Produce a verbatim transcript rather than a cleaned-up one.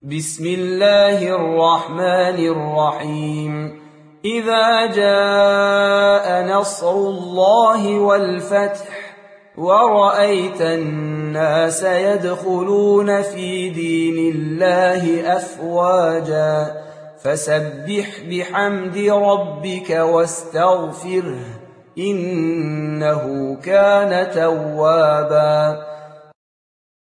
بسم الله الرحمن الرحيم إذا جاء نصر الله والفتح ورأيت الناس يدخلون في دين الله أفواجا فسبح بحمد ربك واستغفره إنه كان توابا